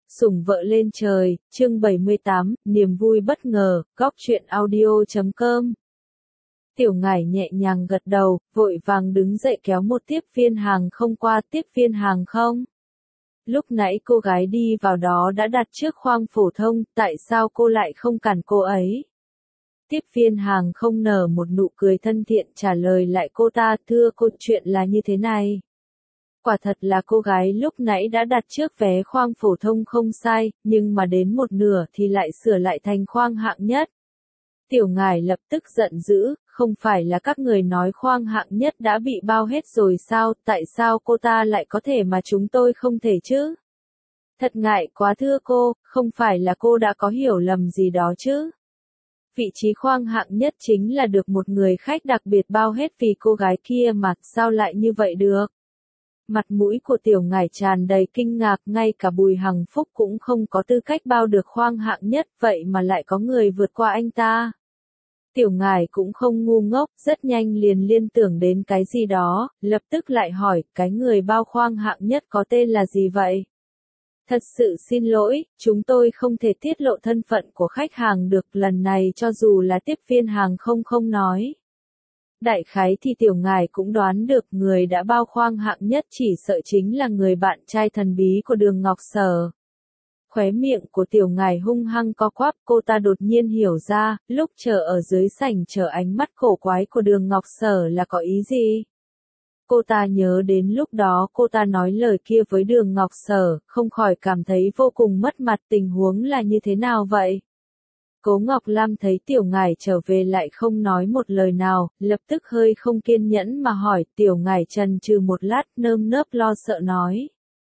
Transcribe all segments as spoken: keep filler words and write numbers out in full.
Sủng vợ lên trời, chương bảy mươi tám, niềm vui bất ngờ, góc truyện audio chấm com. Tiểu Ngải nhẹ nhàng gật đầu, vội vàng đứng dậy kéo một tiếp viên hàng không qua. Tiếp viên hàng không? Lúc nãy cô gái đi vào đó đã đặt trước khoang phổ thông, tại sao cô lại không cản cô ấy? Tiếp viên hàng không nở một nụ cười thân thiện trả lời lại cô ta, thưa cô, chuyện là như thế này. Quả thật là cô gái lúc nãy đã đặt trước vé khoang phổ thông không sai, nhưng mà đến một nửa thì lại sửa lại thành khoang hạng nhất. Tiểu Ngải lập tức giận dữ, không phải là các người nói khoang hạng nhất đã bị bao hết rồi sao, tại sao cô ta lại có thể mà chúng tôi không thể chứ? Thật ngại quá thưa cô, không phải là cô đã có hiểu lầm gì đó chứ? Vị trí khoang hạng nhất chính là được một người khách đặc biệt bao hết vì cô gái kia mà, sao lại như vậy được? Mặt mũi của Tiểu Ngải tràn đầy kinh ngạc, ngay cả Bùi Hằng Phúc cũng không có tư cách bao được khoang hạng nhất, vậy mà lại có người vượt qua anh ta. Tiểu Ngải cũng không ngu ngốc, rất nhanh liền liên tưởng đến cái gì đó, lập tức lại hỏi, cái người bao khoang hạng nhất có tên là gì vậy? Thật sự xin lỗi, chúng tôi không thể tiết lộ thân phận của khách hàng được, lần này cho dù là tiếp viên hàng không không nói. Đại khái thì Tiểu Ngải cũng đoán được người đã bao khoang hạng nhất chỉ sợ chính là người bạn trai thần bí của Đường Ngọc Sở. Khóe miệng của Tiểu Ngải hung hăng co quắp, cô ta đột nhiên hiểu ra, lúc chờ ở dưới sảnh chờ ánh mắt cổ quái của Đường Ngọc Sở là có ý gì. Cô ta nhớ đến lúc đó cô ta nói lời kia với Đường Ngọc Sở, không khỏi cảm thấy vô cùng mất mặt. Tình huống là như thế nào vậy? Cố Ngọc Lam thấy Tiểu Ngải trở về lại không nói một lời nào, lập tức hơi không kiên nhẫn mà hỏi. Tiểu Ngải chần chừ một lát, nơm nớp lo sợ nói.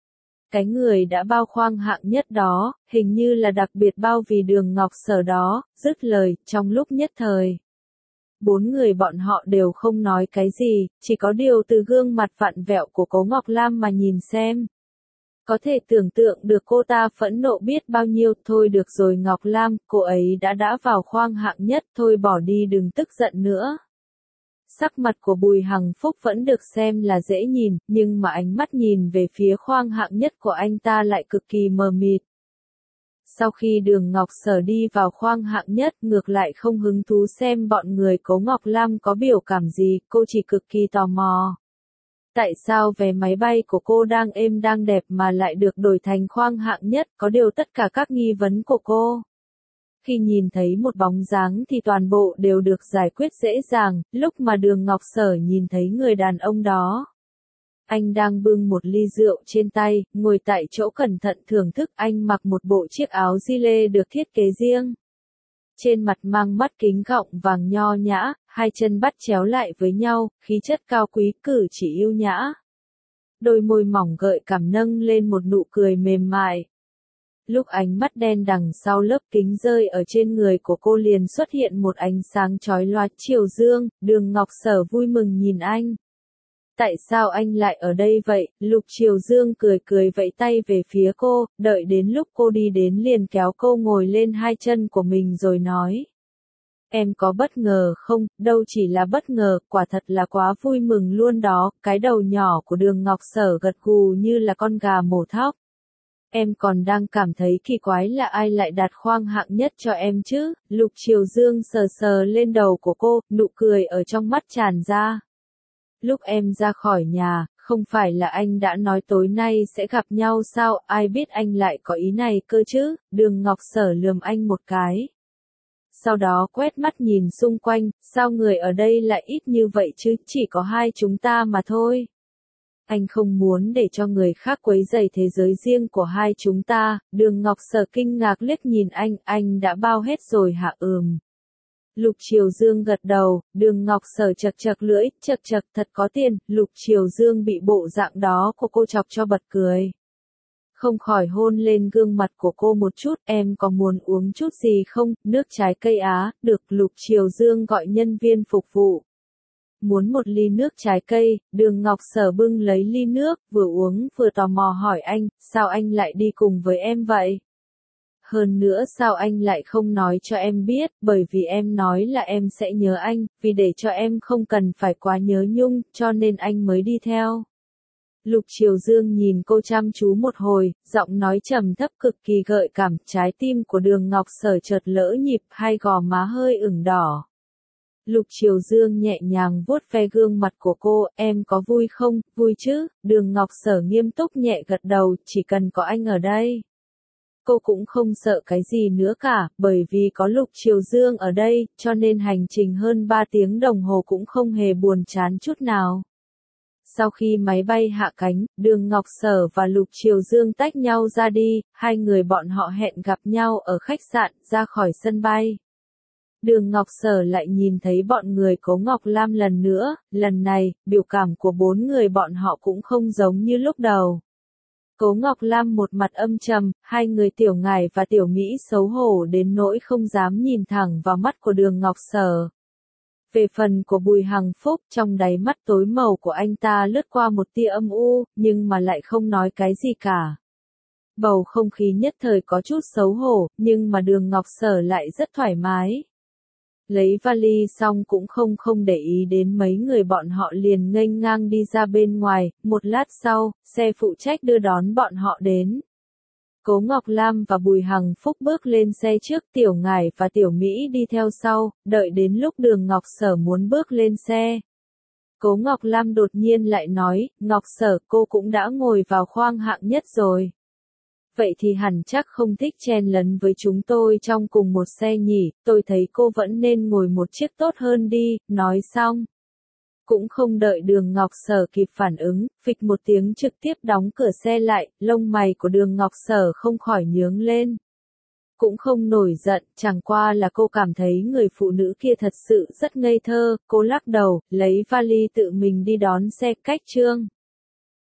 Cái người đã bao khoang hạng nhất đó, hình như là đặc biệt bao vì Đường Ngọc Sở đó. Dứt lời, trong lúc nhất thời, bốn người bọn họ đều không nói cái gì, chỉ có điều từ gương mặt vặn vẹo của Cố Ngọc Lam mà nhìn xem. Có thể tưởng tượng được cô ta phẫn nộ biết bao nhiêu. Thôi được rồi Ngọc Lam, cô ấy đã đã vào khoang hạng nhất, thôi bỏ đi, đừng tức giận nữa. Sắc mặt của Bùi Hằng Phúc vẫn được xem là dễ nhìn, nhưng mà ánh mắt nhìn về phía khoang hạng nhất của anh ta lại cực kỳ mờ mịt. Sau khi Đường Ngọc Sở đi vào khoang hạng nhất, ngược lại không hứng thú xem bọn người Cố Ngọc Lam có biểu cảm gì, cô chỉ cực kỳ tò mò. Tại sao vé máy bay của cô đang êm đang đẹp mà lại được đổi thành khoang hạng nhất, có điều tất cả các nghi vấn của cô. Khi nhìn thấy một bóng dáng thì toàn bộ đều được giải quyết dễ dàng, lúc mà Đường Ngọc Sở nhìn thấy người đàn ông đó. Anh đang bưng một ly rượu trên tay, ngồi tại chỗ cẩn thận thưởng thức. Anh mặc một bộ chiếc áo gi lê được thiết kế riêng. Trên mặt mang mắt kính gọng vàng nho nhã, hai chân bắt chéo lại với nhau, khí chất cao quý, cử chỉ yêu nhã. Đôi môi mỏng gợi cảm nâng lên một nụ cười mềm mại. Lúc ánh mắt đen đằng sau lớp kính rơi ở trên người của cô liền xuất hiện một ánh sáng chói lóa chiều dương. Đường Ngọc Sở vui mừng nhìn anh. Tại sao anh lại ở đây vậy? Lục Triều Dương cười cười vẫy tay về phía cô, đợi đến lúc cô đi đến liền kéo cô ngồi lên hai chân của mình rồi nói. Em có bất ngờ không? Đâu chỉ là bất ngờ, quả thật là quá vui mừng luôn đó. Cái đầu nhỏ của Đường Ngọc Sở gật gù như là con gà mổ thóc. Em còn đang cảm thấy kỳ quái là ai lại đặt khoang hạng nhất cho em chứ? Lục Triều Dương sờ sờ lên đầu của cô, nụ cười ở trong mắt tràn ra. Lúc em ra khỏi nhà, không phải là anh đã nói tối nay sẽ gặp nhau sao, ai biết anh lại có ý này cơ chứ? Đường Ngọc Sở lườm anh một cái. Sau đó quét mắt nhìn xung quanh, sao người ở đây lại ít như vậy chứ, chỉ có hai chúng ta mà thôi. Anh không muốn để cho người khác quấy rầy thế giới riêng của hai chúng ta. Đường Ngọc Sở kinh ngạc liếc nhìn anh, anh đã bao hết rồi hả? Ừm. Lục Triều Dương gật đầu. Đường Ngọc Sở chật chật lưỡi, chật chật thật có tiền. Lục Triều Dương bị bộ dạng đó của cô chọc cho bật cười. Không khỏi hôn lên gương mặt của cô một chút. Em có muốn uống chút gì không? Nước trái cây á? Được. Lục Triều Dương gọi nhân viên phục vụ. Muốn một ly nước trái cây. Đường Ngọc Sở bưng lấy ly nước, vừa uống vừa tò mò hỏi anh, sao anh lại đi cùng với em vậy? Hơn nữa sao anh lại không nói cho em biết, bởi vì em nói là em sẽ nhớ anh, vì để cho em không cần phải quá nhớ nhung, cho nên anh mới đi theo. Lục Triều Dương nhìn cô chăm chú một hồi, giọng nói trầm thấp cực kỳ gợi cảm, trái tim của Đường Ngọc Sở chợt lỡ nhịp, hai gò má hơi ửng đỏ. Lục Triều Dương nhẹ nhàng vuốt ve gương mặt của cô, em có vui không, vui chứ, Đường Ngọc Sở nghiêm túc nhẹ gật đầu, chỉ cần có anh ở đây. Cô cũng không sợ cái gì nữa cả, bởi vì có Lục Triều Dương ở đây, cho nên hành trình hơn ba tiếng đồng hồ cũng không hề buồn chán chút nào. Sau khi máy bay hạ cánh, Đường Ngọc Sở và Lục Triều Dương tách nhau ra đi, hai người bọn họ hẹn gặp nhau ở khách sạn, ra khỏi sân bay. Đường Ngọc Sở lại nhìn thấy bọn người Cố Ngọc Lam lần nữa, lần này, biểu cảm của bốn người bọn họ cũng không giống như lúc đầu. Cố Ngọc Lam một mặt âm trầm, hai người Tiểu Ngải và Tiểu Mỹ xấu hổ đến nỗi không dám nhìn thẳng vào mắt của Đường Ngọc Sở. Về phần của Bùi Hằng Phúc, trong đáy mắt tối màu của anh ta lướt qua một tia âm u, nhưng mà lại không nói cái gì cả. Bầu không khí nhất thời có chút xấu hổ, nhưng mà Đường Ngọc Sở lại rất thoải mái. Lấy vali xong cũng không không để ý đến mấy người bọn họ liền nghênh ngang đi ra bên ngoài, một lát sau, xe phụ trách đưa đón bọn họ đến. Cố Ngọc Lam và Bùi Hằng Phúc bước lên xe trước, Tiểu Ngải và Tiểu Mỹ đi theo sau, đợi đến lúc Đường Ngọc Sở muốn bước lên xe. Cố Ngọc Lam đột nhiên lại nói, Ngọc Sở, cô cũng đã ngồi vào khoang hạng nhất rồi. Vậy thì hẳn chắc không thích chen lấn với chúng tôi trong cùng một xe nhỉ, tôi thấy cô vẫn nên ngồi một chiếc tốt hơn đi, nói xong. Cũng không đợi Đường Ngọc Sở kịp phản ứng, phịch một tiếng trực tiếp đóng cửa xe lại, lông mày của Đường Ngọc Sở không khỏi nhướng lên. Cũng không nổi giận, chẳng qua là cô cảm thấy người phụ nữ kia thật sự rất ngây thơ, cô lắc đầu, lấy vali tự mình đi đón xe cách Trương.